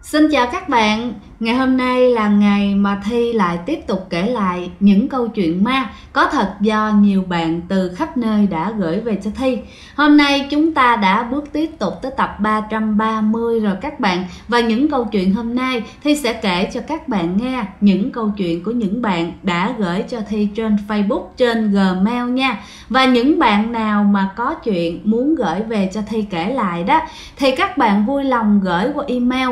Xin chào các bạn, ngày hôm nay là ngày mà Thi lại tiếp tục kể lại những câu chuyện ma có thật do nhiều bạn từ khắp nơi đã gửi về cho Thi. Hôm nay chúng ta đã bước tiếp tục tới tập 330 rồi các bạn. Và những câu chuyện hôm nay Thi sẽ kể cho các bạn nghe những câu chuyện của những bạn đã gửi cho Thi trên Facebook, trên Gmail nha. Và những bạn nào mà có chuyện muốn gửi về cho Thi kể lại đó thì các bạn vui lòng gửi qua email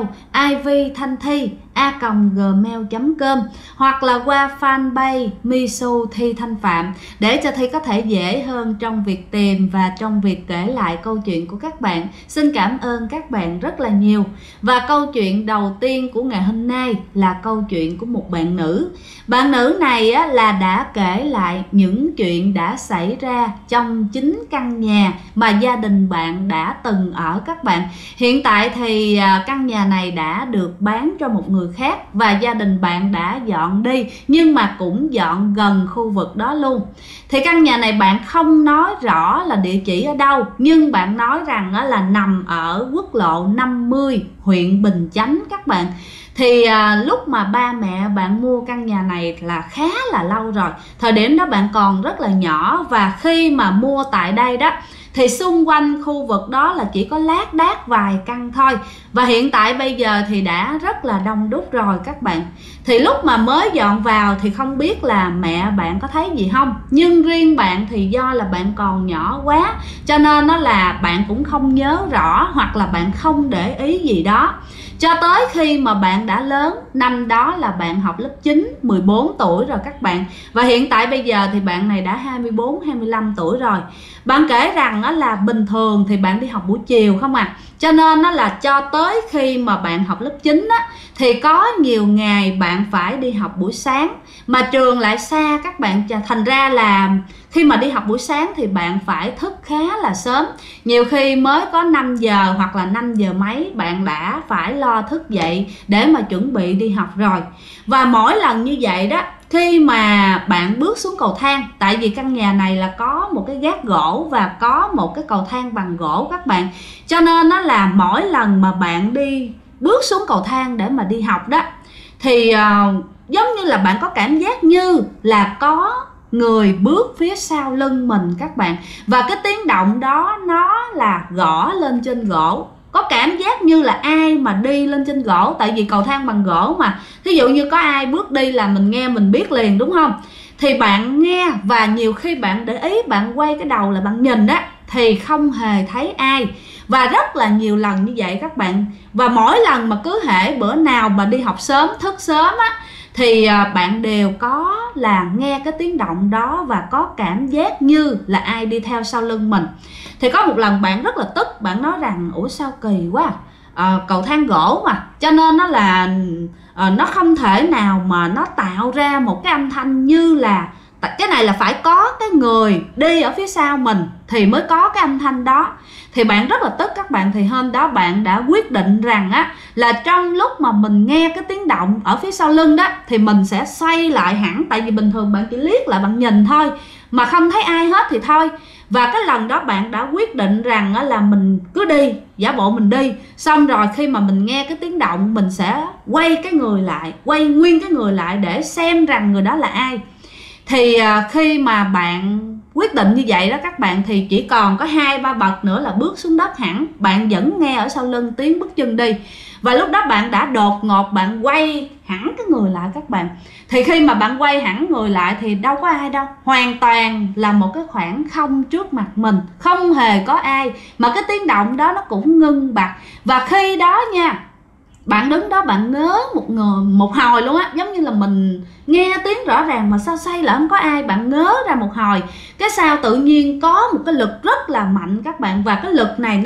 ivthanthi@gmail.com hoặc là qua fanpage Misu Thi Thanh Phạm để cho Thi có thể dễ hơn trong việc tìm và trong việc kể lại câu chuyện của các bạn. Xin cảm ơn các bạn rất là nhiều. Và câu chuyện đầu tiên của ngày hôm nay là câu chuyện của một bạn nữ. Bạn nữ này là đã kể lại những chuyện đã xảy ra trong chính căn nhà mà gia đình bạn đã từng ở các bạn. Hiện tại thì căn nhà này đã được bán cho một người khác và gia đình bạn đã dọn đi, nhưng mà cũng dọn gần khu vực đó luôn. Thì căn nhà này bạn không nói rõ là địa chỉ ở đâu, nhưng bạn nói rằng là nằm ở quốc lộ 50 huyện Bình Chánh các bạn. Thì lúc mà ba mẹ bạn mua căn nhà này là khá là lâu rồi. Thời điểm đó bạn còn rất là nhỏ, và khi mà mua tại đây đó thì xung quanh khu vực đó là chỉ có lác đác vài căn thôi. Và hiện tại bây giờ thì đã rất là đông đúc rồi các bạn. Thì lúc mà mới dọn vào thì không biết là mẹ bạn có thấy gì không, nhưng riêng bạn thì do là bạn còn nhỏ quá cho nên nó là bạn cũng không nhớ rõ, hoặc là bạn không để ý gì đó. Cho tới khi mà bạn đã lớn, năm đó là bạn học lớp 9, 14 tuổi rồi các bạn. Và hiện tại bây giờ thì bạn này đã 24, 25 tuổi rồi. Bạn kể rằng là bình thường thì bạn đi học buổi chiều không à. Cho nên là cho tới khi mà bạn học lớp 9 thì có nhiều ngày bạn phải đi học buổi sáng. Mà trường lại xa các bạn, thành ra là khi mà đi học buổi sáng thì bạn phải thức khá là sớm. Nhiều khi mới có 5 giờ hoặc là 5 giờ mấy bạn đã phải lo thức dậy để mà chuẩn bị đi học rồi. Và mỗi lần như vậy đó, khi mà bạn bước xuống cầu thang, tại vì căn nhà này là có một cái gác gỗ và có một cái cầu thang bằng gỗ các bạn, cho nên nó là mỗi lần mà bạn đi bước xuống cầu thang để mà đi học đó thì giống như là bạn có cảm giác như là có người bước phía sau lưng mình các bạn. Và cái tiếng động đó nó là gõ lên trên gỗ, có cảm giác như là ai mà đi lên trên gỗ, tại vì cầu thang bằng gỗ mà, thí dụ như có ai bước đi là mình nghe mình biết liền, đúng không? Thì bạn nghe, và nhiều khi bạn để ý, bạn quay cái đầu là bạn nhìn á thì không hề thấy ai. Và rất là nhiều lần như vậy các bạn. Và mỗi lần mà cứ hễ bữa nào mà đi học sớm, thức sớm á, thì bạn đều có là nghe cái tiếng động đó và có cảm giác như là ai đi theo sau lưng mình. Thì có một lần bạn rất là tức, bạn nói rằng ủa sao kỳ quá, cầu thang gỗ mà, cho nên nó là nó không thể nào mà nó tạo ra một cái âm thanh như là cái này, là phải có cái người đi ở phía sau mình thì mới có cái âm thanh đó. Thì bạn rất là tức các bạn. Thì hôm đó bạn đã quyết định rằng là trong lúc mà mình nghe cái tiếng động ở phía sau lưng đó thì mình sẽ xoay lại hẳn, tại vì bình thường bạn chỉ liếc lại bạn nhìn thôi mà không thấy ai hết thì thôi. Và cái lần đó bạn đã quyết định rằng là mình cứ đi, giả bộ mình đi, xong rồi khi mà mình nghe cái tiếng động mình sẽ quay cái người lại, quay nguyên cái người lại để xem rằng người đó là ai. Thì khi mà bạn quyết định như vậy đó các bạn, thì chỉ còn có 2-3 bậc nữa là bước xuống đất hẳn. Bạn vẫn nghe ở sau lưng tiếng bước chân đi. Và lúc đó bạn đã đột ngột bạn quay hẳn cái người lại các bạn. Thì khi mà bạn quay hẳn người lại thì đâu có ai đâu, hoàn toàn là một cái khoảng không trước mặt mình, không hề có ai, mà cái tiếng động đó nó cũng ngưng bặt. Và khi đó nha, bạn đứng đó bạn ngớ một hồi luôn á, giống như là mình nghe tiếng rõ ràng mà sao xoay lại không có ai. Bạn ngớ ra một hồi, cái sao tự nhiên có một cái lực rất là mạnh các bạn, và cái lực này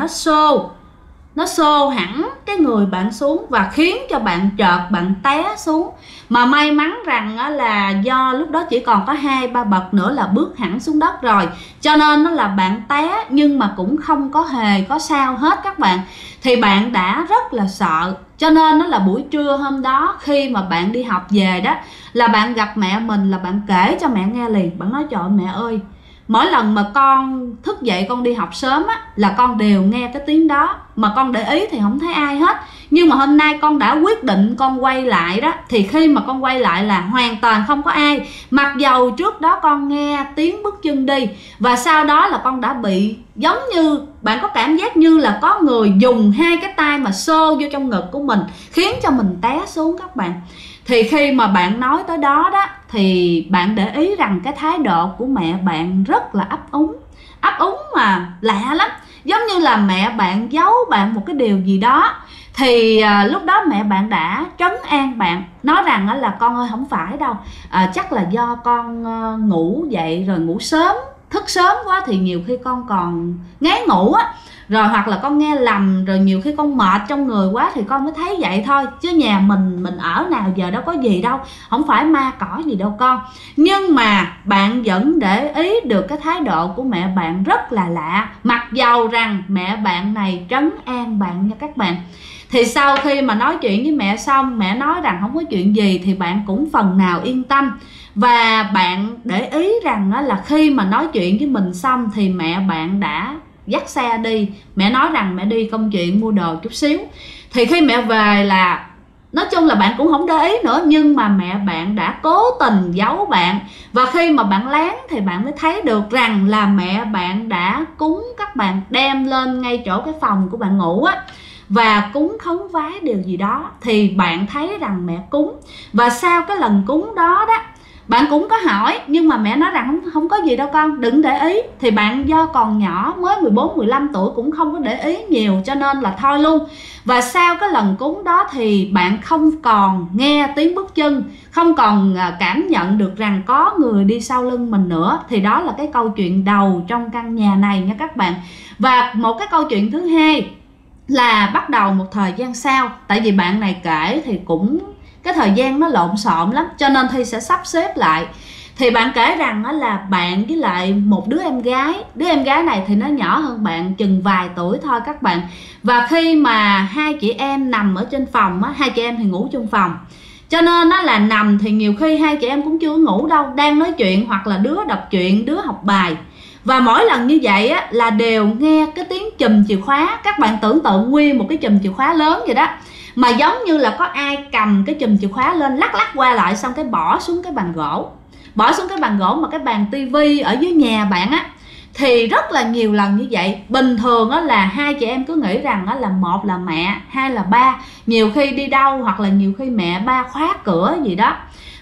nó xô hẳn cái người bạn xuống và khiến cho bạn chợt bạn té xuống. Mà may mắn rằng là do lúc đó chỉ còn có 2-3 bậc nữa là bước hẳn xuống đất rồi, cho nên nó là bạn té nhưng mà cũng không có hề có sao hết các bạn. Thì bạn đã rất là sợ, cho nên nó là buổi trưa hôm đó khi mà bạn đi học về đó là bạn gặp mẹ mình, là bạn kể cho mẹ nghe liền. Bạn nói trời mẹ ơi, mỗi lần mà con thức dậy con đi học sớm á, là con đều nghe cái tiếng đó, mà con để ý thì không thấy ai hết. Nhưng mà hôm nay con đã quyết định con quay lại đó, thì khi mà con quay lại là hoàn toàn không có ai, mặc dầu trước đó con nghe tiếng bước chân đi. Và sau đó là con đã bị giống như, bạn có cảm giác như là có người dùng hai cái tay mà xô vô trong ngực của mình, khiến cho mình té xuống các bạn. Thì khi mà bạn nói tới đó đó, thì bạn để ý rằng cái thái độ của mẹ bạn rất là ấp úng mà lạ lắm, giống như là mẹ bạn giấu bạn một cái điều gì đó. Thì lúc đó mẹ bạn đã trấn an bạn, nói rằng là con ơi không phải đâu, chắc là do con ngủ dậy rồi ngủ sớm, thức sớm quá thì nhiều khi con còn ngái ngủ á, rồi hoặc là con nghe lầm, rồi nhiều khi con mệt trong người quá thì con mới thấy vậy thôi, chứ nhà mình ở nào giờ đâu có gì đâu, không phải ma cỏ gì đâu con. Nhưng mà bạn vẫn để ý được cái thái độ của mẹ bạn rất là lạ, mặc dầu rằng mẹ bạn này trấn an bạn nha các bạn. Thì sau khi mà nói chuyện với mẹ xong, mẹ nói rằng không có chuyện gì, thì bạn cũng phần nào yên tâm. Và bạn để ý rằng là khi mà nói chuyện với mình xong thì mẹ bạn đã dắt xe đi. Mẹ nói rằng mẹ đi công chuyện mua đồ chút xíu. Thì khi mẹ về là nói chung là bạn cũng không để ý nữa, nhưng mà mẹ bạn đã cố tình giấu bạn. Và khi mà bạn lén thì bạn mới thấy được rằng là mẹ bạn đã cúng các bạn, đem lên ngay chỗ cái phòng của bạn ngủ á, và cúng khấn vái điều gì đó. Thì bạn thấy rằng mẹ cúng. Và sau cái lần cúng đó đó, bạn cũng có hỏi, nhưng mà mẹ nói rằng không có gì đâu con, đừng để ý. Thì bạn do còn nhỏ, mới 14-15 tuổi, cũng không có để ý nhiều, cho nên là thôi luôn. Và sau cái lần cúng đó thì bạn không còn nghe tiếng bước chân, không còn cảm nhận được rằng có người đi sau lưng mình nữa. Thì đó là cái câu chuyện đầu trong căn nhà này nha các bạn. Và một cái câu chuyện thứ hai là bắt đầu một thời gian sau, tại vì bạn này kể thì cũng cái thời gian nó lộn xộn lắm, cho nên Thi sẽ sắp xếp lại. Thì bạn kể rằng là bạn với lại một đứa em gái này thì nó nhỏ hơn bạn chừng vài tuổi thôi các bạn. Và khi mà hai chị em nằm ở trên phòng á, hai chị em thì ngủ chung phòng, cho nên nó là nằm thì nhiều khi hai chị em cũng chưa ngủ đâu, đang nói chuyện hoặc là đứa đọc truyện, đứa học bài. Và mỗi lần như vậy á, là đều nghe cái tiếng chùm chìa khóa. Các bạn tưởng tượng nguyên một cái chùm chìa khóa lớn vậy đó, mà giống như là có ai cầm cái chùm chìa khóa lên lắc qua lại, xong cái bỏ xuống cái bàn gỗ. Bỏ xuống cái bàn gỗ mà cái bàn tivi ở dưới nhà bạn á. Thì rất là nhiều lần như vậy. Bình thường á là hai chị em cứ nghĩ rằng á là một là mẹ, hai là ba, nhiều khi đi đâu hoặc là nhiều khi mẹ ba khóa cửa gì đó.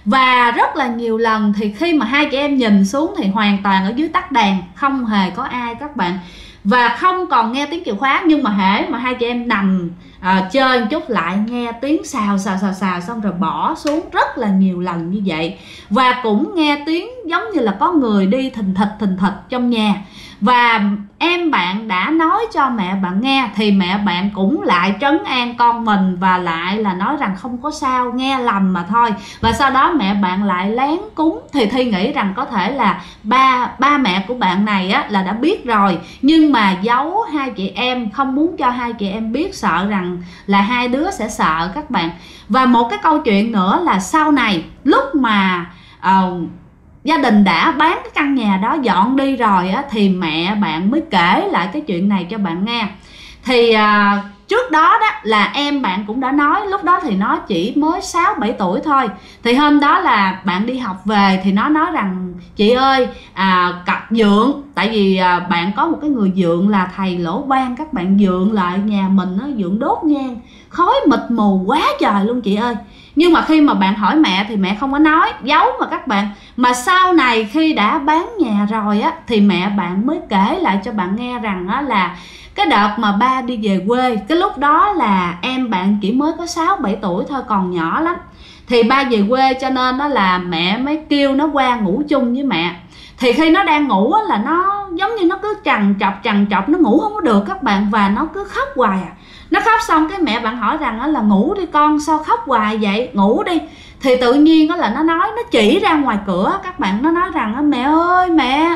Và rất là nhiều lần thì khi mà hai chị em nhìn xuống thì hoàn toàn ở dưới tắt đèn, không hề có ai các bạn. Và không còn nghe tiếng chìa khóa, nhưng mà hễ mà hai chị em nằm chơi một chút lại nghe tiếng xào xong rồi bỏ xuống, rất là nhiều lần như vậy. Và cũng nghe tiếng giống như là có người đi thình thịch trong nhà. Và em bạn đã nói cho mẹ bạn nghe thì mẹ bạn cũng lại trấn an con mình, và lại là nói rằng không có sao, nghe lầm mà thôi. Và sau đó mẹ bạn lại lén cúng. Thì Thi nghĩ rằng có thể là ba mẹ của bạn này á là đã biết rồi, nhưng mà giấu hai chị em, không muốn cho hai chị em biết, sợ rằng là hai đứa sẽ sợ các bạn. Và một cái câu chuyện nữa là sau này lúc mà gia đình đã bán cái căn nhà đó, dọn đi rồi á, thì mẹ bạn mới kể lại cái chuyện này cho bạn nghe. Thì trước đó đó là em bạn cũng đã nói, lúc đó thì nó chỉ mới 6-7 tuổi thôi. Thì hôm đó là bạn đi học về thì nó nói rằng chị ơi, cặp dượng, tại vì bạn có một cái người dượng là thầy Lỗ Ban, các bạn dượng lại nhà mình, nó dượng đốt nhang, khói mịt mù quá trời luôn chị ơi. Nhưng mà khi mà bạn hỏi mẹ thì mẹ không có nói, giấu mà các bạn. Mà sau này khi đã bán nhà rồi á, thì mẹ bạn mới kể lại cho bạn nghe rằng á là cái đợt mà ba đi về quê, cái lúc đó là em bạn chỉ mới có 6-7 tuổi thôi, còn nhỏ lắm. Thì ba về quê cho nên đó là mẹ mới kêu nó qua ngủ chung với mẹ. Thì khi nó đang ngủ á, là nó giống như nó cứ trằn trọc, nó ngủ không có được các bạn. Và nó cứ khóc hoài à. Nó khóc xong cái mẹ bạn hỏi rằng là ngủ đi con, sao khóc hoài vậy, ngủ đi. Thì tự nhiên đó là nó nói, nó chỉ ra ngoài cửa các bạn. Nó nói rằng mẹ ơi mẹ,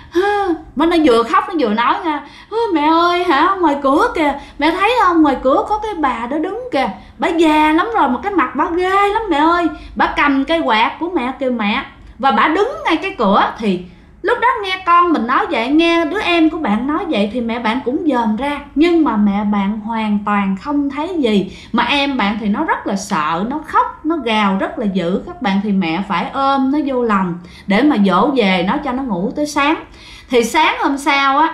mà nó vừa khóc nó vừa nói nha, mẹ ơi hả, ngoài cửa kìa, mẹ thấy không, ngoài cửa có cái bà đó đứng kìa, bà già lắm rồi mà cái mặt bà ghê lắm mẹ ơi, bà cầm cây quạt của mẹ kêu mẹ, và bà đứng ngay cái cửa. Thì Lúc đó nghe con mình nói vậy, nghe đứa em của bạn nói vậy thì mẹ bạn cũng dòm ra, nhưng mà mẹ bạn hoàn toàn không thấy gì. Mà em bạn thì nó rất là sợ, nó khóc, nó gào rất là dữ các bạn, thì mẹ phải ôm nó vô lòng để mà dỗ về, nó cho nó ngủ tới sáng. Thì sáng hôm sau á,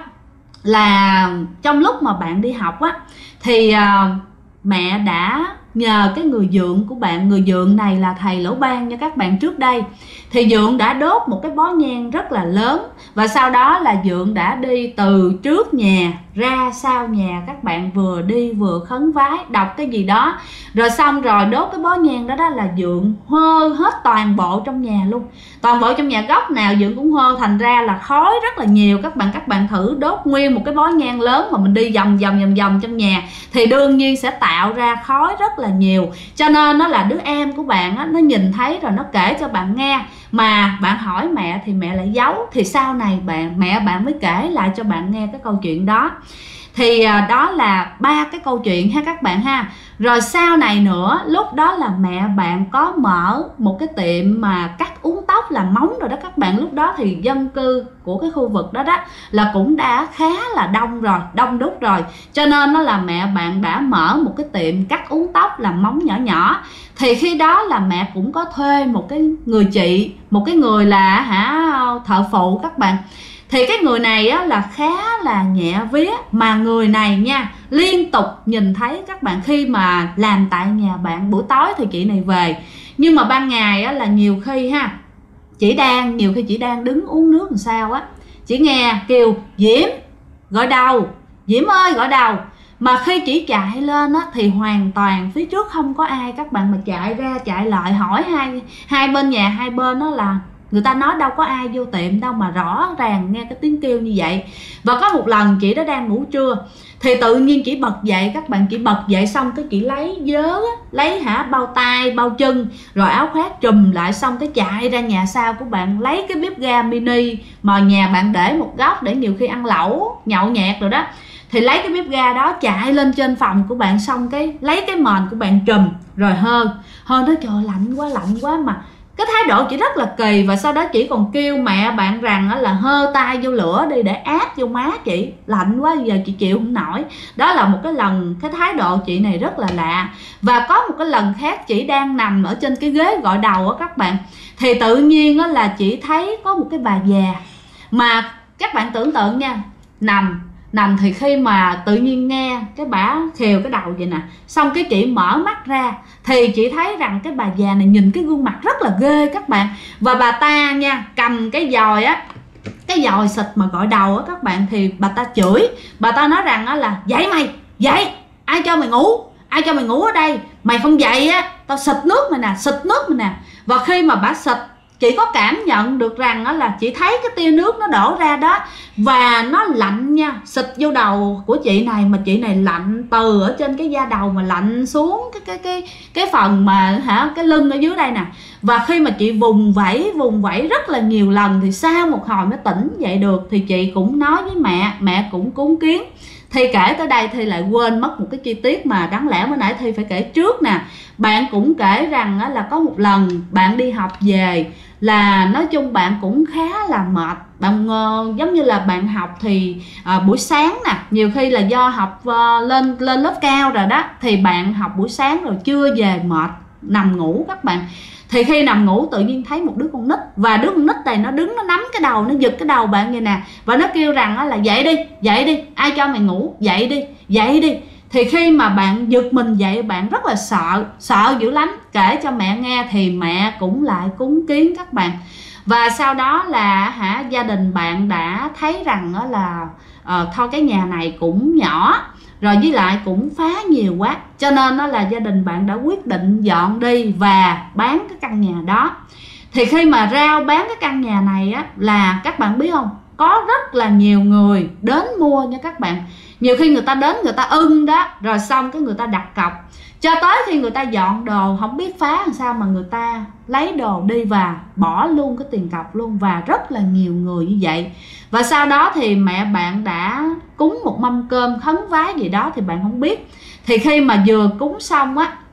là trong lúc mà bạn đi học á, thì mẹ đã nhờ cái người dượng của bạn, người dượng này là thầy Lỗ Ban nha các bạn. Trước đây thì dượng đã đốt một cái bó nhang rất là lớn, và sau đó là dượng đã đi từ trước nhà ra sau nhà các bạn, vừa đi vừa khấn vái đọc cái gì đó, rồi xong rồi đốt cái bó nhang đó, đó là dượng hơ hết toàn bộ trong nhà luôn. Toàn bộ trong nhà góc nào dượng cũng hơ, thành ra là khói rất là nhiều các bạn. Các bạn thử đốt nguyên một cái bó nhang lớn mà mình đi vòng vòng trong nhà thì đương nhiên sẽ tạo ra khói rất là nhiều. Cho nên nó là đứa em của bạn á, nó nhìn thấy rồi nó kể cho bạn nghe, mà bạn hỏi mẹ thì mẹ lại giấu. Thì sau này mẹ bạn mới kể lại cho bạn nghe cái câu chuyện đó. Thì đó là 3 cái câu chuyện ha các bạn ha. Rồi sau này nữa, lúc đó là mẹ bạn có mở một cái tiệm mà cắt uốn tóc làm móng rồi đó các bạn. Lúc đó thì dân cư của cái khu vực đó đó là cũng đã khá là đông rồi, đông đúc rồi. Cho nên nó là mẹ bạn đã mở một cái tiệm cắt uốn tóc làm móng nhỏ nhỏ. Thì khi đó là mẹ cũng có thuê một cái người chị, một cái người là thợ phụ các bạn. Thì cái người này á, là khá là nhẹ vía, mà người này nha liên tục nhìn thấy các bạn khi mà làm tại nhà bạn. Buổi tối thì chị này về, nhưng mà ban ngày á, là nhiều khi nhiều khi chị đang đứng uống nước làm sao á, chị nghe kêu Diễm gọi đầu, Diễm ơi gọi đầu. Mà khi chỉ chạy lên á, thì hoàn toàn phía trước không có ai các bạn, mà chạy ra chạy lại hỏi hai bên nhà hai bên đó là người ta nói đâu có ai vô tiệm đâu mà rõ ràng nghe cái tiếng kêu như vậy. Và có một lần chị đó đang ngủ trưa, thì tự nhiên chị bật dậy các bạn. Chị bật dậy xong cái chị lấy lấy bao tay bao chân rồi áo khoác trùm lại, xong cái chạy ra nhà sau của bạn, lấy cái bếp ga mini mà nhà bạn để một góc để nhiều khi ăn lẩu nhậu nhẹt rồi đó. Thì lấy cái bếp ga đó chạy lên trên phòng của bạn, xong cái lấy cái mền của bạn trùm rồi hơn nói trời lạnh quá. Mà cái thái độ chị rất là kỳ. Và sau đó chị còn kêu mẹ bạn rằng là hơ tay vô lửa đi để áp vô má chị, lạnh quá giờ chị chịu không nổi. Đó là một cái lần cái thái độ chị này rất là lạ. Và có một cái lần khác chị đang nằm ở trên cái ghế gội đầu á các bạn, thì tự nhiên á là chị thấy có một cái bà già, mà các bạn tưởng tượng nha, nằm thì khi mà tự nhiên nghe cái bả khều cái đầu vậy nè, xong cái chị mở mắt ra thì chị thấy rằng cái bà già này nhìn cái gương mặt rất là ghê các bạn. Và bà ta nha cầm cái dòi á, cái dòi xịt mà gội đầu á các bạn, thì bà ta chửi. Bà ta nói rằng á là dậy mày, dậy, ai cho mày ngủ ở đây, mày không dậy á tao xịt nước mày nè. Và khi mà bà xịt, chị có cảm nhận được rằng đó là chị thấy cái tia nước nó đổ ra đó, và nó lạnh nha, xịt vô đầu của chị này, mà chị này lạnh từ ở trên cái da đầu mà lạnh xuống cái phần mà cái lưng ở dưới đây nè. Và khi mà chị vùng vẫy rất là nhiều lần, thì sau một hồi mới tỉnh dậy được. Thì chị cũng nói với mẹ cũng cúng kiến. Thì kể tới đây thì lại quên mất một cái chi tiết mà đáng lẽ bữa nãy Thi phải kể trước nè. Bạn cũng kể rằng là có một lần bạn đi học về, là nói chung bạn cũng khá là mệt. Bạn giống như là bạn học thì buổi sáng nè, nhiều khi là do học lên lớp cao rồi đó, thì bạn học buổi sáng rồi trưa về mệt nằm ngủ các bạn. Thì khi nằm ngủ tự nhiên thấy một đứa con nít, và đứa con nít này nó đứng, nó nắm cái đầu, nó giật cái đầu bạn vậy nè, và nó kêu rằng là dậy đi, ai cho mày ngủ, dậy đi. Thì khi mà bạn giật mình dậy, bạn rất là sợ dữ lắm. Kể cho mẹ nghe thì mẹ cũng lại cúng kiến các bạn. Và sau đó là gia đình bạn đã thấy rằng là thôi cái nhà này cũng nhỏ rồi, với lại cũng phá nhiều quá, cho nên là gia đình bạn đã quyết định dọn đi và bán cái căn nhà đó. Thì khi mà rao bán cái căn nhà này á, là các bạn biết không, có rất là nhiều người đến mua nha các bạn. Nhiều khi người ta đến người ta ưng đó, rồi xong cái người ta đặt cọc, cho tới khi người ta dọn đồ không biết phá làm sao mà người ta lấy đồ đi và bỏ luôn cái tiền cọc luôn. Và rất là nhiều người như vậy. Và sau đó thì mẹ bạn đã cúng một mâm cơm khấn vái gì đó thì bạn không biết. Thì khi mà vừa cúng xong á,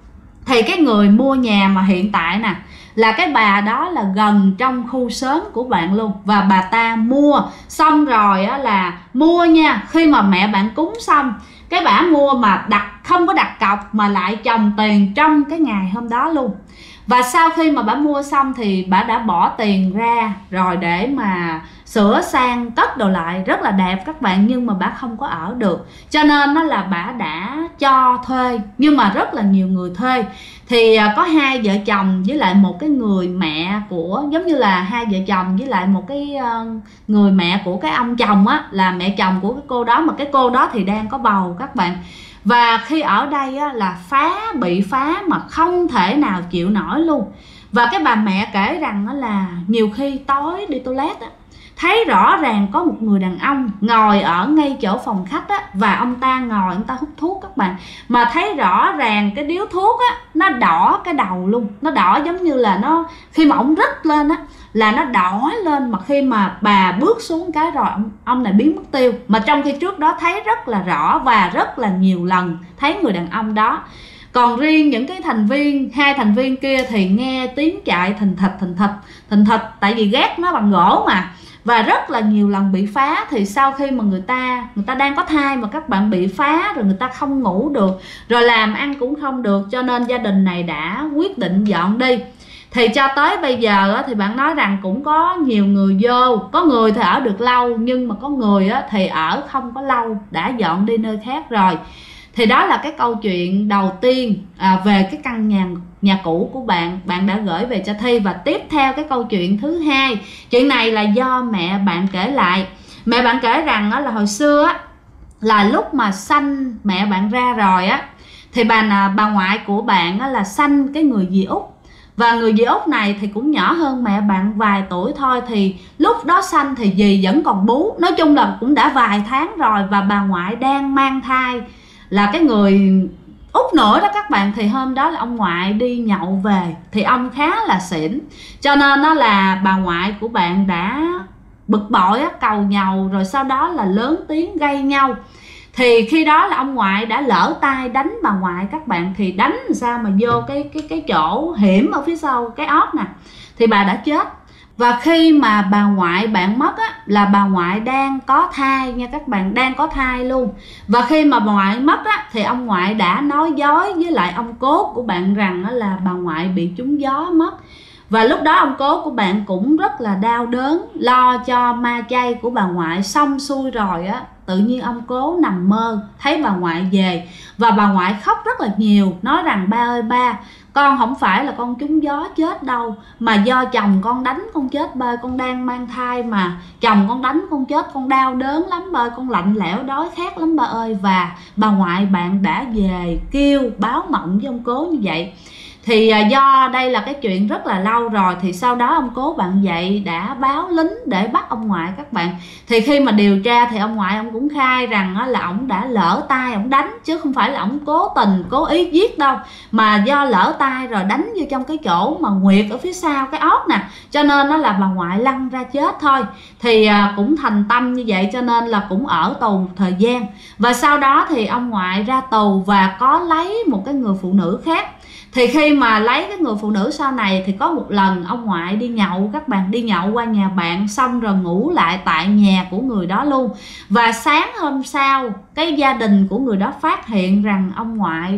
Thì cái người mua nhà mà hiện tại nè, là cái bà đó là gần trong khu xóm của bạn luôn, và bà ta mua xong rồi á, là mua nha, khi mà mẹ bạn cúng xong cái bả mua mà không có đặt cọc mà lại chồng tiền trong cái ngày hôm đó luôn. Và sau khi mà bả mua xong thì bả đã bỏ tiền ra rồi để mà sửa sang cất đồ lại rất là đẹp các bạn, nhưng mà bả không có ở được, cho nên nó là bả đã cho thuê, nhưng mà rất là nhiều người thuê. Thì có hai vợ chồng với lại một cái người mẹ của, giống như là hai vợ chồng với lại một cái người mẹ của cái ông chồng á, là mẹ chồng của cái cô đó, mà cái cô đó thì đang có bầu các bạn. Và khi ở đây á, là bị phá mà không thể nào chịu nổi luôn. Và cái bà mẹ kể rằng đó là nhiều khi tối đi toilet á, thấy rõ ràng có một người đàn ông ngồi ở ngay chỗ phòng khách á, và ông ta ngồi, ông ta hút thuốc các bạn. Mà thấy rõ ràng cái điếu thuốc á, nó đỏ cái đầu luôn, nó đỏ giống như là nó, khi mà ông rít lên á là nó đỏ lên, mà khi mà bà bước xuống cái rồi ông này biến mất tiêu. Mà trong khi trước đó thấy rất là rõ và rất là nhiều lần thấy người đàn ông đó. Còn riêng những cái hai thành viên kia thì nghe tiếng chạy thình thịch, tại vì gác nó bằng gỗ mà, và rất là nhiều lần bị phá. Thì sau khi mà người ta đang có thai mà các bạn bị phá rồi, người ta không ngủ được, rồi làm ăn cũng không được, cho nên gia đình này đã quyết định dọn đi. Thì cho tới bây giờ thì bạn nói rằng cũng có nhiều người vô, có người thì ở được lâu, nhưng mà có người thì ở không có lâu, đã dọn đi nơi khác rồi. Thì đó là cái câu chuyện đầu tiên về cái căn nhà cũ của bạn đã gửi về cho Thi. Và tiếp theo cái câu chuyện thứ hai, chuyện này là do mẹ bạn kể lại. Mẹ bạn kể rằng là hồi xưa là lúc mà sanh mẹ bạn ra rồi á, thì bà ngoại của bạn là sanh cái người dì Út. Và người dì Út này thì cũng nhỏ hơn mẹ bạn vài tuổi thôi. Thì lúc đó sanh thì dì vẫn còn bú, nói chung là cũng đã vài tháng rồi. Và bà ngoại đang mang thai là cái người Út nữa đó các bạn. Thì hôm đó là ông ngoại đi nhậu về, thì ông khá là xỉn, cho nên đó là bà ngoại của bạn đã bực bội cầu nhậu, rồi sau đó là lớn tiếng gây nhau. Thì khi đó là ông ngoại đã lỡ tay đánh bà ngoại các bạn. Thì đánh làm sao mà vô cái chỗ hiểm ở phía sau cái ót nè, thì bà đã chết. Và khi mà bà ngoại bạn mất là bà ngoại đang có thai nha các bạn, đang có thai luôn. Và khi mà bà ngoại mất thì ông ngoại đã nói dối với lại ông cố của bạn rằng là bà ngoại bị trúng gió mất. Và lúc đó ông cố của bạn cũng rất là đau đớn, lo cho ma chay của bà ngoại. Xong xuôi rồi tự nhiên ông cố nằm mơ thấy bà ngoại về, và bà ngoại khóc rất là nhiều, nói rằng ba ơi ba, con không phải là con trúng gió chết đâu, mà do chồng con đánh con chết ba, con đang mang thai mà chồng con đánh con chết, con đau đớn lắm ba ơi, con lạnh lẽo đói khát lắm ba ơi. Và bà ngoại bạn đã về kêu báo mộng với ông cố như vậy. Thì do đây là cái chuyện rất là lâu rồi, thì sau đó ông cố bạn dậy đã báo lính để bắt ông ngoại các bạn. Thì khi mà điều tra thì ông ngoại ông cũng khai rằng là ông đã lỡ tay ông đánh, chứ không phải là ông cố tình cố ý giết đâu, mà do lỡ tay rồi đánh vô trong cái chỗ mà nguyệt ở phía sau cái ót nè, cho nên nó là bà ngoại lăn ra chết thôi. Thì cũng thành tâm như vậy, cho nên là cũng ở tù một thời gian. Và sau đó thì ông ngoại ra tù và có lấy một cái người phụ nữ khác. Thì khi mà lấy cái người phụ nữ sau này thì có một lần ông ngoại đi nhậu các bạn, đi nhậu qua nhà bạn xong rồi ngủ lại tại nhà của người đó luôn. Và sáng hôm sau cái gia đình của người đó phát hiện rằng ông ngoại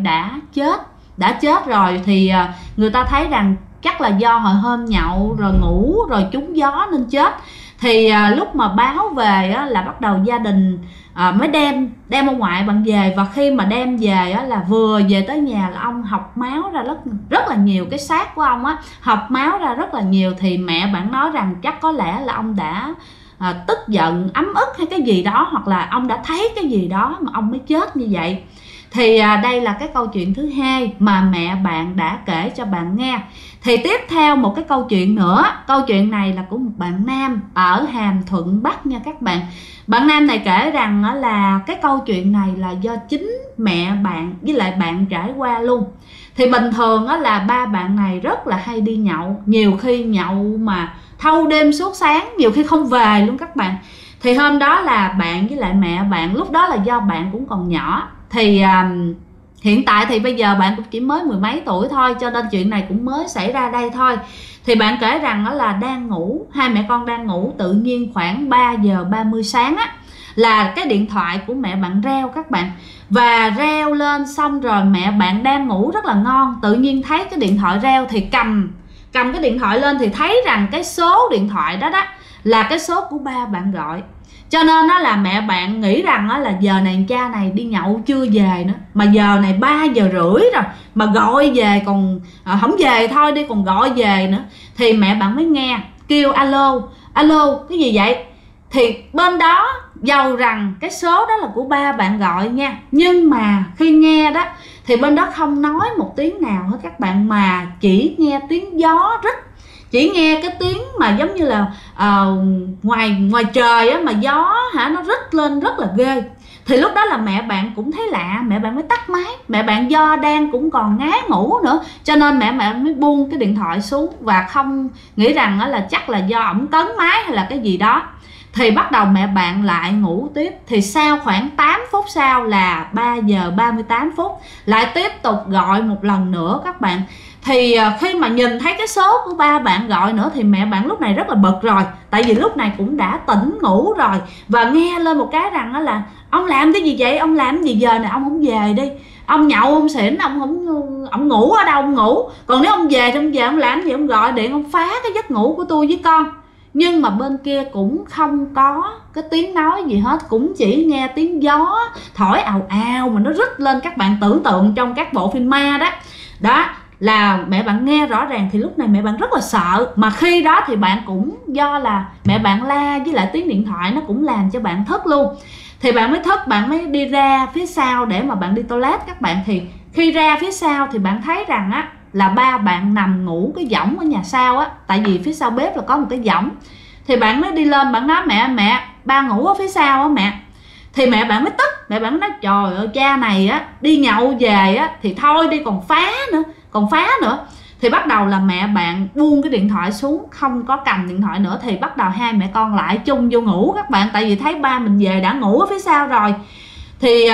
đã chết rồi. Thì người ta thấy rằng chắc là do hồi hôm nhậu rồi ngủ rồi trúng gió nên chết. Thì lúc mà báo về là bắt đầu gia đình mới đem ông ngoại bạn về. Và khi mà đem về là vừa về tới nhà là ông học máu ra rất là nhiều, cái xác của ông học máu ra rất là nhiều. Thì mẹ bạn nói rằng chắc có lẽ là ông đã tức giận, ấm ức hay cái gì đó, hoặc là ông đã thấy cái gì đó mà ông mới chết như vậy. Thì đây là cái câu chuyện thứ hai mà mẹ bạn đã kể cho bạn nghe. Thì tiếp theo một cái câu chuyện nữa. Câu chuyện này là của một bạn nam ở Hàm Thuận Bắc nha các bạn. Bạn nam này kể rằng là cái câu chuyện này là do chính mẹ bạn với lại bạn trải qua luôn. Thì bình thường là ba bạn này rất là hay đi nhậu, nhiều khi nhậu mà thâu đêm suốt sáng, nhiều khi không về luôn các bạn. Thì hôm đó là bạn với lại mẹ bạn, lúc đó là do bạn cũng còn nhỏ, thì Hiện tại thì bây giờ bạn cũng chỉ mới mười mấy tuổi thôi, cho nên chuyện này cũng mới xảy ra đây thôi. Thì bạn kể rằng đó là đang ngủ, hai mẹ con đang ngủ, tự nhiên khoảng 3 giờ 30 sáng á, là cái điện thoại của mẹ bạn reo các bạn. Và reo lên xong rồi mẹ bạn đang ngủ rất là ngon, tự nhiên thấy cái điện thoại reo thì cầm cái điện thoại lên thì thấy rằng cái số điện thoại đó là cái số của ba bạn gọi. Cho nên đó là mẹ bạn nghĩ rằng đó là giờ này cha này đi nhậu chưa về nữa, mà giờ này 3 giờ rưỡi rồi mà gọi về còn không về thôi đi, còn gọi về nữa. Thì mẹ bạn mới nghe kêu alo, alo cái gì vậy? Thì bên đó dầu rằng cái số đó là của ba bạn gọi nha, nhưng mà khi nghe đó thì bên đó không nói một tiếng nào hết các bạn, mà chỉ nghe tiếng gió rít, chỉ nghe cái tiếng mà giống như là ngoài trời á, mà gió nó rít lên rất là ghê. Thì lúc đó là mẹ bạn cũng thấy lạ, mẹ bạn mới tắt máy. Mẹ bạn do đang cũng còn ngái ngủ nữa, cho nên mẹ bạn mới buông cái điện thoại xuống và không nghĩ rằng là chắc là do ổng cấn máy hay là cái gì đó. Thì bắt đầu mẹ bạn lại ngủ tiếp. Thì sau khoảng 8 phút sau là 3 giờ 38 phút lại tiếp tục gọi một lần nữa các bạn. Thì khi mà nhìn thấy cái số của ba bạn gọi nữa thì mẹ bạn lúc này rất là bực rồi, tại vì lúc này cũng đã tỉnh ngủ rồi. Và nghe lên một cái rằng đó là ông làm cái gì vậy, ông làm cái gì giờ này ông không về đi, ông nhậu ông xỉn, ông ngủ ở đâu ông ngủ, còn nếu ông về thì ông về ông làm gì, ông gọi điện ông phá cái giấc ngủ của tôi với con. Nhưng mà bên kia cũng không có cái tiếng nói gì hết, cũng chỉ nghe tiếng gió thổi ào ào mà nó rít lên. Các bạn tưởng tượng trong các bộ phim ma đó, đó là mẹ bạn nghe rõ ràng. Thì lúc này mẹ bạn rất là sợ, mà khi đó thì bạn cũng do là mẹ bạn la với lại tiếng điện thoại nó cũng làm cho bạn thức luôn. Thì bạn mới thức, bạn mới đi ra phía sau để mà bạn đi toilet các bạn. Thì khi ra phía sau thì bạn thấy rằng á là ba bạn nằm ngủ cái võng ở nhà sau á, tại vì phía sau bếp là có một cái võng. Thì bạn mới đi lên bạn nói mẹ ba ngủ ở phía sau á mẹ. Thì mẹ bạn mới tức, mẹ bạn nói trời ơi cha này á đi nhậu về á thì thôi đi còn phá nữa. Thì bắt đầu là mẹ bạn buông cái điện thoại xuống, không có cầm điện thoại nữa. Thì bắt đầu hai mẹ con lại chung vô ngủ các bạn, tại vì thấy ba mình về đã ngủ ở phía sau rồi. Thì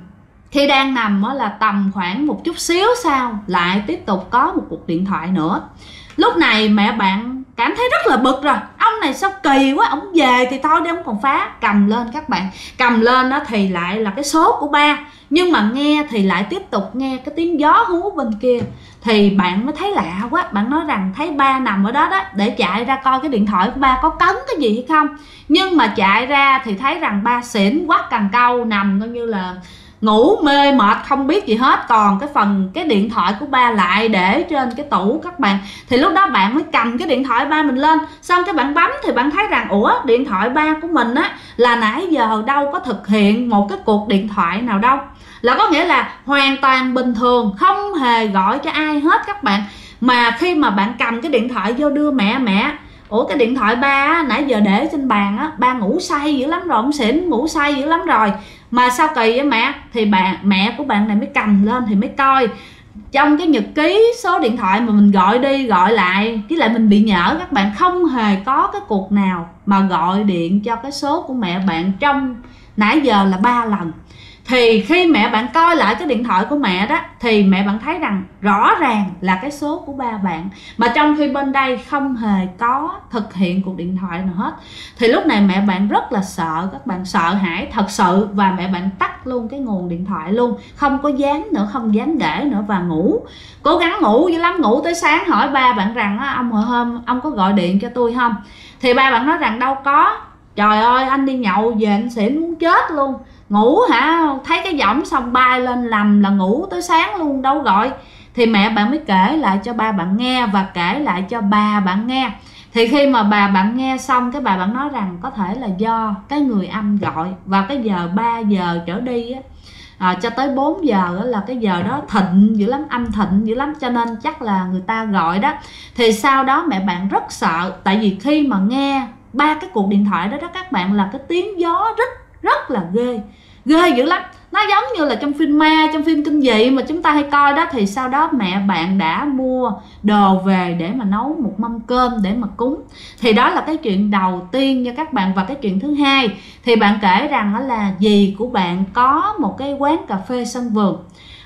khi đang nằm á là tầm khoảng một chút xíu sau lại tiếp tục có một cuộc điện thoại nữa. Lúc này mẹ bạn cảm thấy rất là bực rồi, ông này sao kỳ quá, ông về thì thôi đi, ông còn phá. Cầm lên các bạn, cầm lên đó thì lại là cái số của ba, nhưng mà nghe thì lại tiếp tục nghe cái tiếng gió hú bên kia. Thì bạn mới thấy lạ quá, bạn nói rằng thấy ba nằm ở đó đó để chạy ra coi cái điện thoại của ba có cấn cái gì hay không. Nhưng mà chạy ra thì thấy rằng ba xỉn quắt cần câu, nằm coi như là ngủ mê mệt không biết gì hết. Còn cái điện thoại của ba lại để trên cái tủ các bạn. Thì lúc đó bạn mới cầm cái điện thoại ba mình lên, xong cái bạn bấm thì bạn thấy rằng ủa điện thoại ba của mình á là nãy giờ đâu có thực hiện một cái cuộc điện thoại nào đâu, là có nghĩa là hoàn toàn bình thường, không hề gọi cho ai hết các bạn. Mà khi mà bạn cầm cái điện thoại vô đưa mẹ ủa cái điện thoại ba á, nãy giờ để trên bàn á, ba ngủ say dữ lắm rồi, ông xỉn ngủ say dữ lắm rồi mà sao kỳ vậy mẹ. Thì mẹ của bạn này mới cầm lên thì mới coi trong cái nhật ký số điện thoại mà mình gọi đi gọi lại, với lại mình bị nhỡ các bạn, không hề có cái cuộc nào mà gọi điện cho cái số của mẹ bạn trong nãy giờ là 3 lần. Thì khi mẹ bạn coi lại cái điện thoại của mẹ đó thì mẹ bạn thấy rằng rõ ràng là cái số của ba bạn, mà trong khi bên đây không hề có thực hiện cuộc điện thoại nào hết. Thì lúc này mẹ bạn rất là sợ, các bạn sợ hãi thật sự, và mẹ bạn tắt luôn cái nguồn điện thoại luôn, không có dán nữa, không dán để nữa, và ngủ, cố gắng ngủ dữ lắm. Ngủ tới sáng hỏi ba bạn rằng ông hồi hôm ông có gọi điện cho tôi không? Thì ba bạn nói rằng đâu có, trời ơi anh đi nhậu về anh xỉn muốn chết luôn, ngủ hả, thấy cái võng xong bay lên lầm là ngủ tới sáng luôn, đâu gọi. Thì mẹ bạn mới kể lại cho ba bạn nghe và kể lại cho bà bạn nghe. Thì khi mà bà bạn nghe xong, cái bà bạn nói rằng có thể là do cái người âm gọi vào cái giờ 3 giờ trở đi á, cho tới 4 giờ là cái giờ đó thịnh dữ lắm, âm thịnh dữ lắm, cho nên chắc là người ta gọi đó. Thì sau đó mẹ bạn rất sợ, tại vì khi mà nghe ba cái cuộc điện thoại đó các bạn, là cái tiếng gió rất là ghê dữ lắm. Nó giống như là trong phim ma, trong phim kinh dị mà chúng ta hay coi đó. Thì sau đó mẹ bạn đã mua đồ về để mà nấu một mâm cơm để mà cúng. Thì đó là cái chuyện đầu tiên nha các bạn. Và cái chuyện thứ hai thì bạn kể rằng đó là dì của bạn có một cái quán cà phê sân vườn,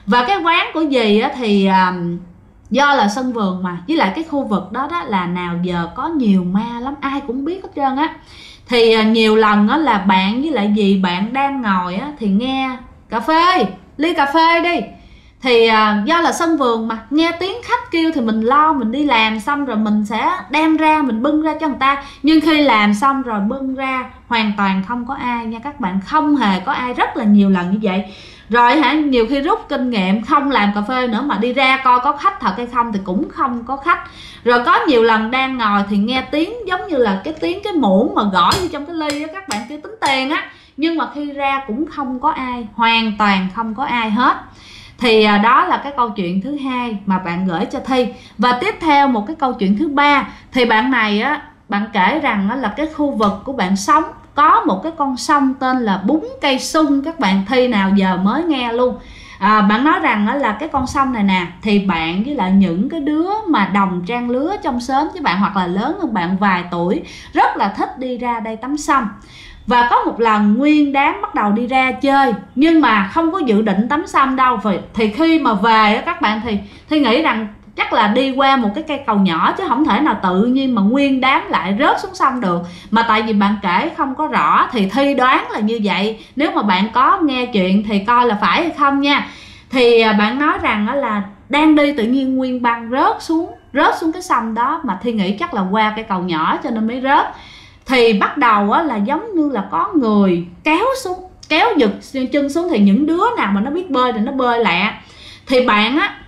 Và cái quán của dì á, thì do là sân vườn mà, với lại cái khu vực đó đó là nào giờ có nhiều ma lắm, ai cũng biết hết trơn á. Thì nhiều lần á là bạn với lại dì bạn đang ngồi á thì nghe cà phê, ly cà phê đi. Thì do là sân vườn mà, nghe tiếng khách kêu thì mình lo, mình đi làm xong rồi mình sẽ đem ra, mình bưng ra cho người ta. Nhưng khi làm xong rồi bưng ra hoàn toàn không có ai nha các bạn, không hề có ai, rất là nhiều lần như vậy. Rồi nhiều khi rút kinh nghiệm không làm cà phê nữa mà đi ra coi có khách thật hay không thì cũng không có khách. Rồi có nhiều lần đang ngồi thì nghe tiếng giống như là cái tiếng cái muỗng mà gõ vô trong cái ly á, các bạn kêu tính tiền á. Nhưng mà khi ra cũng không có ai, hoàn toàn không có ai hết. Thì đó là cái câu chuyện thứ hai mà bạn gửi cho Thi. Và tiếp theo một cái câu chuyện thứ ba, thì bạn này á, bạn kể rằng á, là cái khu vực của bạn sống có một cái con sông tên là Bún Cây Sung. Các bạn, Thi nào giờ mới nghe luôn. Bạn nói rằng á, là cái con sông này nè, thì bạn với lại những cái đứa mà đồng trang lứa trong xóm với bạn hoặc là lớn hơn bạn vài tuổi rất là thích đi ra đây tắm sông. Và có một lần nguyên đám bắt đầu đi ra chơi nhưng mà không có dự định tắm sông đâu. Thì khi mà về á các bạn, thì nghĩ rằng chắc là đi qua một cái cây cầu nhỏ chứ không thể nào tự nhiên mà nguyên đám lại rớt xuống sông được. Mà tại vì bạn kể không có rõ thì Thi đoán là như vậy. Nếu mà bạn có nghe chuyện thì coi là phải hay không nha. Thì bạn nói rằng đó là đang đi tự nhiên nguyên băng rớt xuống cái sông đó, mà Thi nghĩ chắc là qua cái cầu nhỏ cho nên mới rớt. Thì bắt đầu á, là giống như là có người kéo giật chân xuống. Thì những đứa nào mà nó biết bơi thì nó bơi lẹ. Thì bạn á,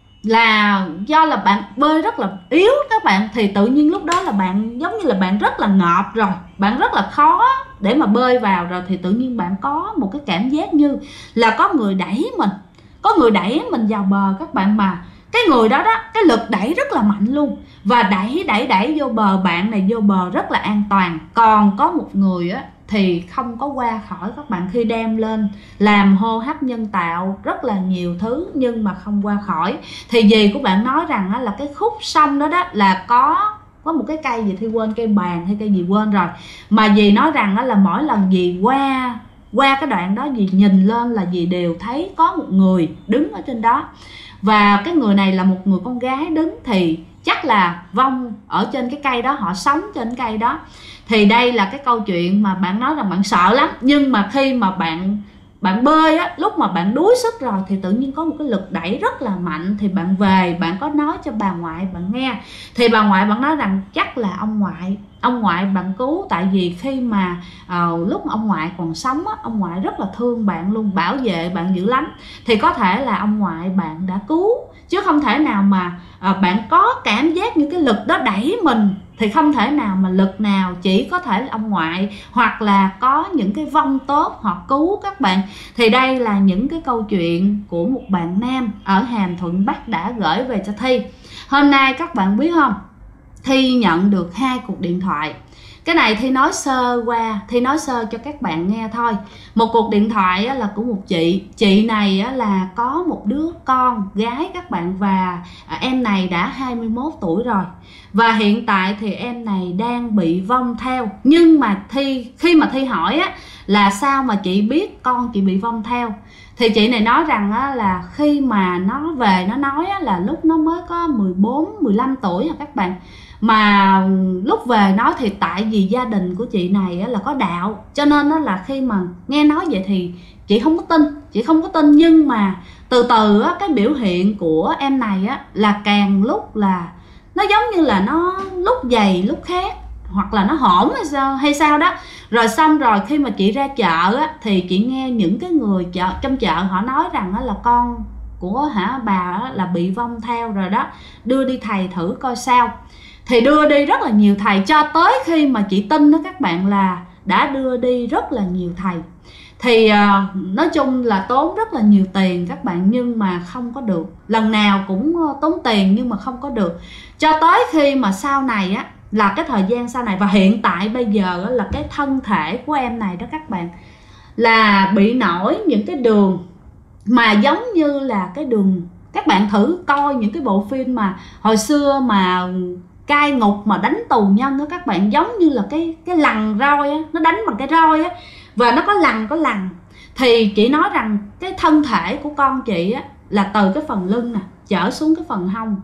là do là bạn bơi rất là yếu các bạn, thì tự nhiên lúc đó là bạn giống như là bạn rất là ngợp rồi, bạn rất là khó để mà bơi vào rồi. Thì tự nhiên bạn có một cái cảm giác như là có người đẩy mình vào bờ các bạn. Mà cái người đó đó, cái lực đẩy rất là mạnh luôn, và đẩy vô bờ. Bạn này vô bờ rất là an toàn, còn có một người á thì không có qua khỏi các bạn. Khi đem lên làm hô hấp nhân tạo rất là nhiều thứ nhưng mà không qua khỏi. Thì dì của bạn nói rằng á, là cái khúc sông đó đó là có một cái cây gì thì quên, cây bàn hay cây gì quên rồi. Mà dì nói rằng á, là mỗi lần dì qua cái đoạn đó, dì nhìn lên là dì đều thấy có một người đứng ở trên đó. Và cái người này là một người con gái đứng, thì chắc là vong ở trên cái cây đó, họ sống trên cây đó. Thì đây là cái câu chuyện mà bạn nói rằng bạn sợ lắm. Nhưng mà khi mà bạn bơi á, lúc mà bạn đuối sức rồi thì tự nhiên có một cái lực đẩy rất là mạnh. Thì bạn về, bạn có nói cho bà ngoại bạn nghe. Thì bà ngoại bạn nói rằng chắc là ông ngoại bạn cứu. Tại vì khi mà lúc mà ông ngoại còn sống á, ông ngoại rất là thương bạn luôn, bảo vệ bạn dữ lắm. Thì có thể là ông ngoại bạn đã cứu, chứ không thể nào mà bạn có cảm giác như cái lực đó đẩy mình. Thì không thể nào mà lực nào, chỉ có thể là ông ngoại hoặc là có những cái vong tốt họ cứu các bạn. Thì đây là những cái câu chuyện của một bạn nam ở Hàm Thuận Bắc đã gửi về cho Thi. Hôm nay các bạn biết không, Thi nhận được 2 cuộc điện thoại. Cái này Thi nói sơ cho các bạn nghe thôi. Một cuộc điện thoại là của một chị này là có một đứa con gái các bạn. Và em này đã 21 tuổi rồi. Và hiện tại thì em này đang bị vong theo. Nhưng mà khi mà Thi hỏi là sao mà chị biết con chị bị vong theo, thì chị này nói rằng là khi mà nó về nó nói là lúc nó mới có 14-15 tuổi các bạn. Mà lúc về nói thì tại vì gia đình của chị này là có đạo, cho nên là khi mà nghe nói vậy thì chị không có tin. Nhưng mà từ từ cái biểu hiện của em này là càng lúc là nó giống như là nó lúc dày lúc khác, hoặc là nó hổn hay sao đó. Rồi xong rồi khi mà chị ra chợ thì chị nghe những cái người trong chợ họ nói rằng là con của bà là bị vong theo rồi đó, đưa đi thầy thử coi sao. Thì đưa đi rất là nhiều thầy, cho tới khi mà chị tin đó các bạn, là đã đưa đi rất là nhiều thầy. Thì nói chung là tốn rất là nhiều tiền các bạn, nhưng mà không có được. Lần nào cũng tốn tiền nhưng mà không có được. Cho tới khi mà sau này là cái thời gian sau này, và hiện tại bây giờ là cái thân thể của em này đó các bạn, là bị nổi những cái đường mà giống như là cái đường, các bạn thử coi những cái bộ phim mà hồi xưa mà cai ngục mà đánh tù nhân đó các bạn, giống như là cái lằn roi nó đánh bằng cái roi và nó có lằn. Thì chị nói rằng cái thân thể của con chị là từ cái phần lưng nè trở xuống cái phần hông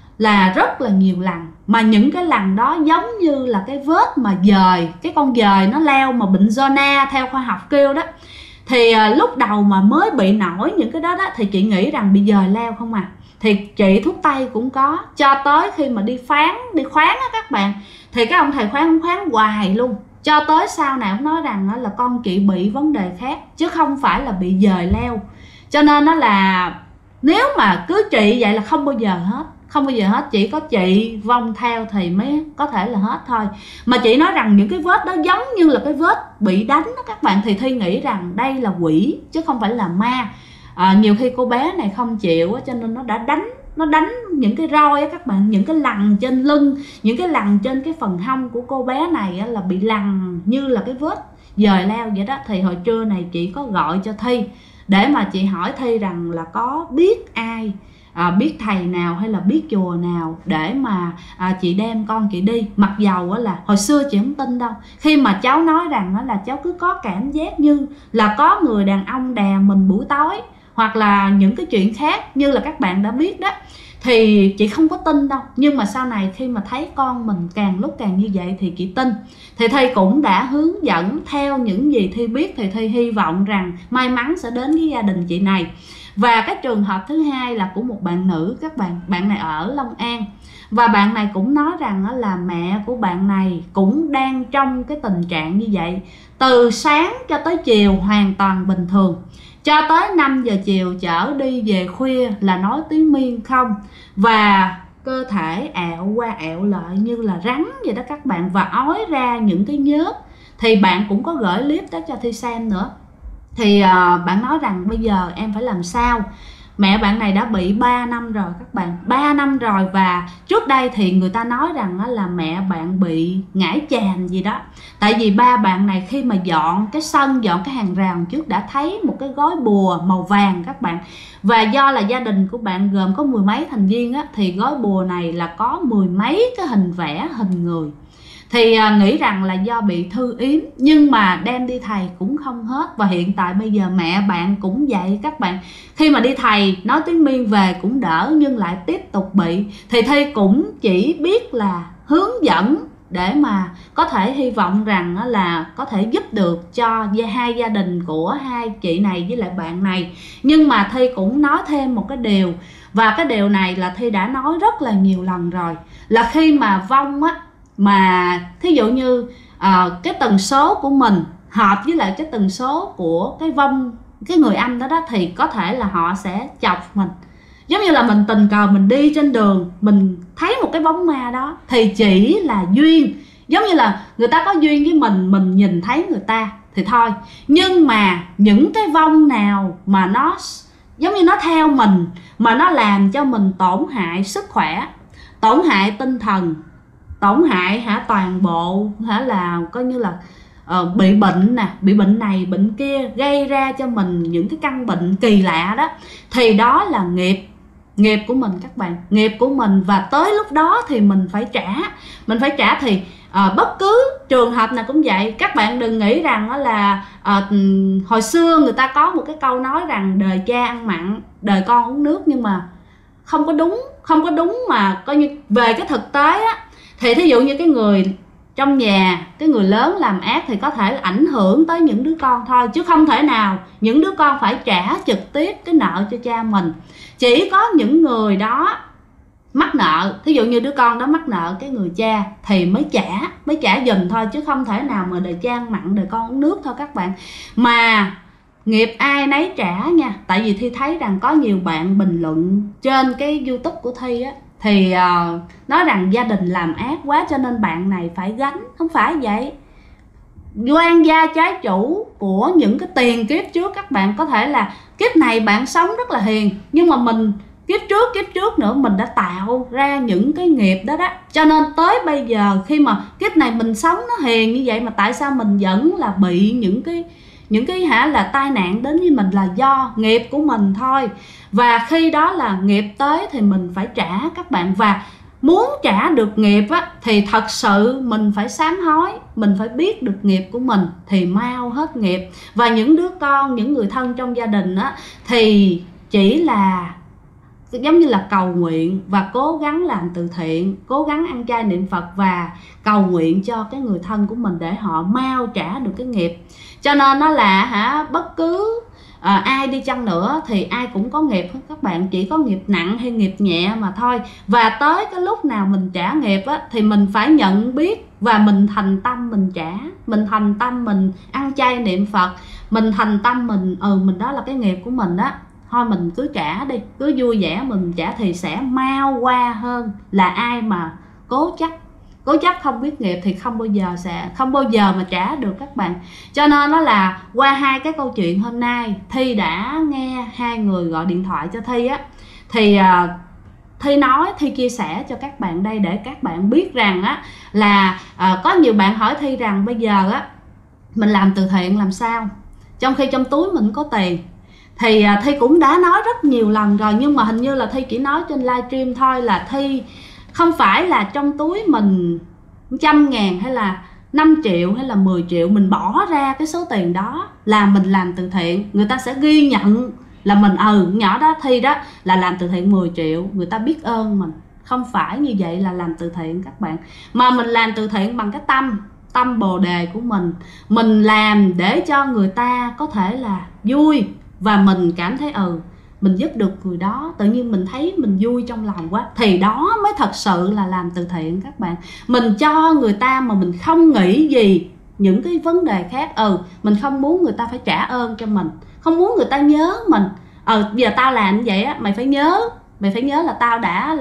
là rất là nhiều lần, mà những cái lần đó giống như là cái vết mà dời, cái con dời nó leo mà bệnh zona theo khoa học kêu đó. Thì lúc đầu mà mới bị nổi những cái đó thì chị nghĩ rằng bị dời leo không à. Thì chị thuốc tây cũng có, cho tới khi mà đi khoán á các bạn, thì cái ông thầy khoán hoài luôn, cho tới sau này ông nói rằng là con chị bị vấn đề khác chứ không phải là bị dời leo. Cho nên nó là nếu mà cứ trị vậy là không bao giờ hết, chỉ có chị vong theo thì mới có thể là hết thôi. Mà chị nói rằng những cái vết đó giống như là cái vết bị đánh đó các bạn, thì Thi nghĩ rằng đây là quỷ chứ không phải là ma. Nhiều khi cô bé này không chịu cho nên nó đánh những cái roi á các bạn, những cái lằn trên lưng, những cái lằn trên cái phần hông của cô bé này là bị lằn như là cái vết dời leo vậy đó. Thì hồi trưa này chị có gọi cho Thi để mà chị hỏi Thi rằng là có biết ai, biết thầy nào hay là biết chùa nào để mà chị đem con chị đi. Mặc dầu là hồi xưa chị không tin đâu, khi mà cháu nói rằng là cháu cứ có cảm giác như là có người đàn ông đè mình buổi tối, hoặc là những cái chuyện khác như là các bạn đã biết đó, thì chị không có tin đâu. Nhưng mà sau này khi mà thấy con mình càng lúc càng như vậy thì chị tin. Thì Thi cũng đã hướng dẫn theo những gì Thi biết, thì Thi hy vọng rằng may mắn sẽ đến với gia đình chị này. Và cái trường hợp thứ hai là của một bạn nữ các bạn, bạn này ở Long An. Và bạn này cũng nói rằng là mẹ của bạn này cũng đang trong cái tình trạng như vậy, từ sáng cho tới chiều hoàn toàn bình thường, cho tới 5 giờ chiều trở đi về khuya là nói tiếng miên không, và cơ thể ẹo qua ẹo lại như là rắn vậy đó các bạn, và ói ra những cái nhớt. Thì bạn cũng có gửi clip đó cho Thi xem nữa. Thì bạn nói rằng bây giờ em phải làm sao. Mẹ bạn này đã bị 3 năm rồi các bạn, 3 năm rồi. Và trước đây thì người ta nói rằng là mẹ bạn bị ngải chàm gì đó. Tại vì ba bạn này khi mà dọn cái sân, dọn cái hàng rào trước đã thấy một cái gói bùa màu vàng các bạn. Và do là gia đình của bạn gồm có 10 mấy thành viên á, thì gói bùa này là có 10 mấy cái hình vẽ hình người. Thì nghĩ rằng là do bị thư yếm, nhưng mà đem đi thầy cũng không hết. Và hiện tại bây giờ mẹ bạn cũng vậy các bạn, khi mà đi thầy nói tiếng miên về cũng đỡ, nhưng lại tiếp tục bị. Thì Thi cũng chỉ biết là hướng dẫn để mà có thể hy vọng rằng là có thể giúp được cho hai gia đình của hai chị này với lại bạn này. Nhưng mà Thi cũng nói thêm một cái điều, và cái điều này là Thi đã nói rất là nhiều lần rồi, là khi mà vong á, mà thí dụ như cái tần số của mình hợp với lại cái tần số của cái vong, cái người âm đó thì có thể là họ sẽ chọc mình. Giống như là mình tình cờ mình đi trên đường, mình thấy một cái bóng ma đó thì chỉ là duyên, giống như là người ta có duyên với mình nhìn thấy người ta thì thôi. Nhưng mà những cái vong nào mà nó giống như nó theo mình, mà nó làm cho mình tổn hại sức khỏe, tổn hại tinh thần, tổn hại toàn bộ, là coi như là bị bệnh nè, bị bệnh này bệnh kia, gây ra cho mình những cái căn bệnh kỳ lạ đó, thì đó là nghiệp của mình các bạn, nghiệp của mình. Và tới lúc đó thì mình phải trả. Thì bất cứ trường hợp nào cũng vậy, các bạn đừng nghĩ rằng là hồi xưa người ta có một cái câu nói rằng đời cha ăn mặn, đời con uống nước, nhưng mà không có đúng. Mà coi như về cái thực tế á, thì thí dụ như cái người trong nhà, cái người lớn làm ác thì có thể là ảnh hưởng tới những đứa con thôi, chứ không thể nào những đứa con phải trả trực tiếp cái nợ cho cha mình. Chỉ có những người đó mắc nợ, thí dụ như đứa con đó mắc nợ cái người cha thì mới trả giùm thôi, chứ không thể nào mà đời cha ăn mặn đời con uống nước thôi các bạn. Mà nghiệp ai nấy trả nha. Tại vì Thi thấy rằng có nhiều bạn bình luận trên cái YouTube của Thi á, thì nói rằng gia đình làm ác quá cho nên bạn này phải gánh. Không phải vậy. Quan gia trái chủ của những cái tiền kiếp trước các bạn. Có thể là kiếp này bạn sống rất là hiền, nhưng mà mình kiếp trước nữa mình đã tạo ra những cái nghiệp đó đó. Cho nên tới bây giờ khi mà kiếp này mình sống nó hiền như vậy, mà tại sao mình vẫn là bị những cái là tai nạn đến với mình, là do nghiệp của mình thôi. Và khi đó là nghiệp tới thì mình phải trả các bạn. Và muốn trả được nghiệp á, thì thật sự mình phải sám hối, mình phải biết được nghiệp của mình thì mau hết nghiệp. Và những đứa con, những người thân trong gia đình á, thì chỉ là giống như là cầu nguyện và cố gắng làm từ thiện, cố gắng ăn chay niệm Phật và cầu nguyện cho cái người thân của mình để họ mau trả được cái nghiệp. Cho nên nó là bất cứ ai đi chăng nữa thì ai cũng có nghiệp hết các bạn, chỉ có nghiệp nặng hay nghiệp nhẹ mà thôi. Và tới cái lúc nào mình trả nghiệp á, thì mình phải nhận biết và mình thành tâm mình trả, mình thành tâm mình ăn chay niệm Phật, mình thành tâm mình đó là cái nghiệp của mình đó, thôi mình cứ trả đi, cứ vui vẻ mình trả thì sẽ mau qua hơn là ai mà cố chấp không biết nghiệp thì không bao giờ mà trả được các bạn. Cho nên nó là qua hai cái câu chuyện hôm nay, Thi đã nghe hai người gọi điện thoại cho Thi á, thì Thi chia sẻ cho các bạn đây để các bạn biết rằng á là có nhiều bạn hỏi Thi rằng bây giờ á mình làm từ thiện làm sao trong khi trong túi mình có tiền. Thì Thi cũng đã nói rất nhiều lần rồi, nhưng mà hình như là Thi chỉ nói trên livestream thôi, là Thi không phải là trong túi mình 100.000 hay là 5 triệu hay là 10 triệu mình bỏ ra cái số tiền đó là mình làm từ thiện. Người ta sẽ ghi nhận là mình nhỏ đó Thi đó là làm từ thiện 10 triệu, người ta biết ơn mình. Không phải như vậy là làm từ thiện các bạn, mà mình làm từ thiện bằng cái tâm bồ đề của mình làm để cho người ta có thể là vui, và mình cảm thấy mình giúp được người đó, tự nhiên mình thấy mình vui trong lòng quá, thì đó mới thật sự là làm từ thiện các bạn. Mình cho người ta mà mình không nghĩ gì những cái vấn đề khác. Mình không muốn người ta phải trả ơn cho mình, không muốn người ta nhớ mình. Giờ tao làm như vậy á, mày phải nhớ là tao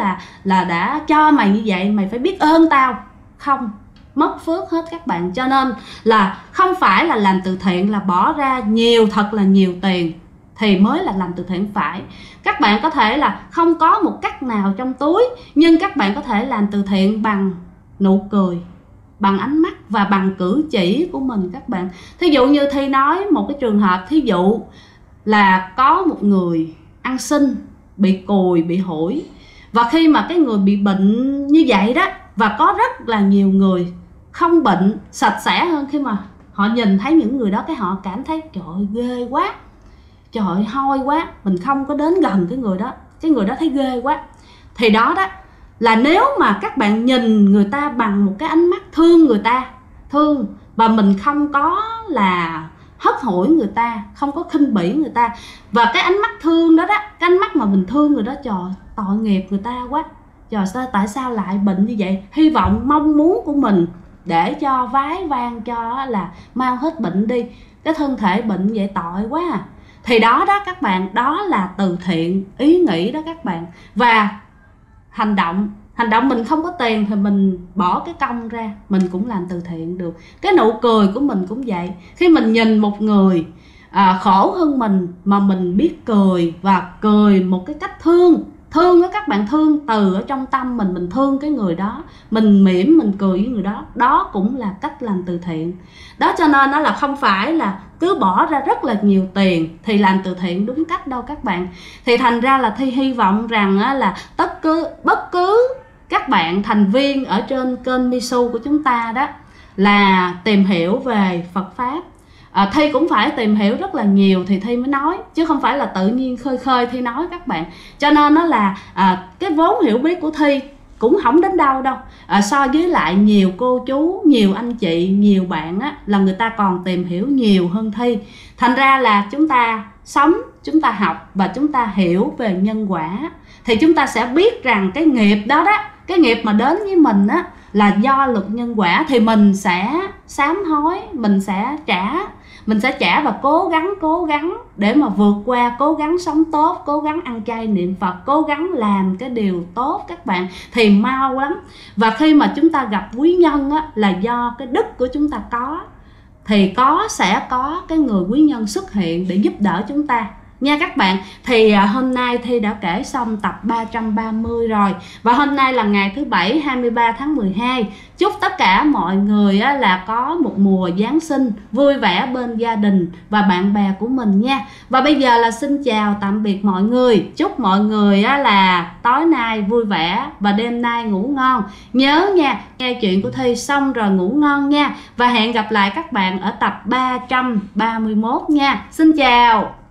đã cho mày như vậy, mày phải biết ơn tao. Không, mất phước hết các bạn. Cho nên là không phải là làm từ thiện là bỏ ra thật là nhiều tiền thì mới là làm từ thiện. Phải, các bạn có thể là không có một cách nào trong túi, nhưng các bạn có thể làm từ thiện bằng nụ cười, bằng ánh mắt và bằng cử chỉ của mình các bạn. Thí dụ như Thi nói một cái trường hợp, thí dụ là có một người ăn xin, bị cùi, bị hủi, và khi mà cái người bị bệnh như vậy đó, và có rất là nhiều người không bệnh, sạch sẽ hơn, khi mà họ nhìn thấy những người đó cái họ cảm thấy trời ơi ghê quá, trời ơi hôi quá, mình không có đến gần cái người đó thấy ghê quá. Thì đó là nếu mà các bạn nhìn người ta bằng một cái ánh mắt thương người ta, và mình không có là hất hủi người ta, không có khinh bỉ người ta, và cái ánh mắt thương đó cái ánh mắt mà mình thương người đó, trời tội nghiệp người ta quá, trời tại sao lại bệnh như vậy, hy vọng mong muốn của mình để cho vái vang cho là mau hết bệnh đi, cái thân thể bệnh vậy tội quá à. Thì đó các bạn, đó là từ thiện, ý nghĩ đó các bạn. Và hành động mình không có tiền thì mình bỏ cái công ra, mình cũng làm từ thiện được. Cái nụ cười của mình cũng vậy, khi mình nhìn một người khổ hơn mình mà mình biết cười, và cười một cái cách thương đó các bạn, thương từ ở trong tâm mình thương cái người đó, mình mỉm, mình cười với người đó, đó cũng là cách làm từ thiện đó. Cho nên nó là không phải là cứ bỏ ra rất là nhiều tiền thì làm từ thiện đúng cách đâu các bạn. Thì thành ra là Thi hy vọng rằng là bất cứ các bạn thành viên ở trên kênh Misu của chúng ta đó là tìm hiểu về Phật Pháp. Thi cũng phải tìm hiểu rất là nhiều thì Thi mới nói, chứ không phải là tự nhiên khơi Thi nói các bạn. Cho nên nó là cái vốn hiểu biết của Thi cũng không đến đâu so với lại nhiều cô chú, nhiều anh chị, nhiều bạn là người ta còn tìm hiểu nhiều hơn Thi. Thành ra là chúng ta sống, chúng ta học và chúng ta hiểu về nhân quả, thì chúng ta sẽ biết rằng cái nghiệp đó cái nghiệp mà đến với mình là do luật nhân quả, thì mình sẽ sám hối, mình sẽ trả và cố gắng để mà vượt qua, cố gắng sống tốt, cố gắng ăn chay niệm Phật, cố gắng làm cái điều tốt các bạn, thì mau lắm. Và khi mà chúng ta gặp quý nhân là do cái đức của chúng ta có, thì sẽ có cái người quý nhân xuất hiện để giúp đỡ chúng ta nha các bạn. Thì hôm nay Thi đã kể xong tập 330 rồi, và hôm nay là ngày thứ Bảy 23 tháng 12. Chúc tất cả mọi người là có một mùa Giáng sinh vui vẻ bên gia đình và bạn bè của mình nha. Và bây giờ là xin chào tạm biệt mọi người, chúc mọi người là tối nay vui vẻ và đêm nay ngủ ngon. Nhớ nha, nghe chuyện của Thi xong rồi ngủ ngon nha. Và hẹn gặp lại các bạn ở tập 331 nha. Xin chào.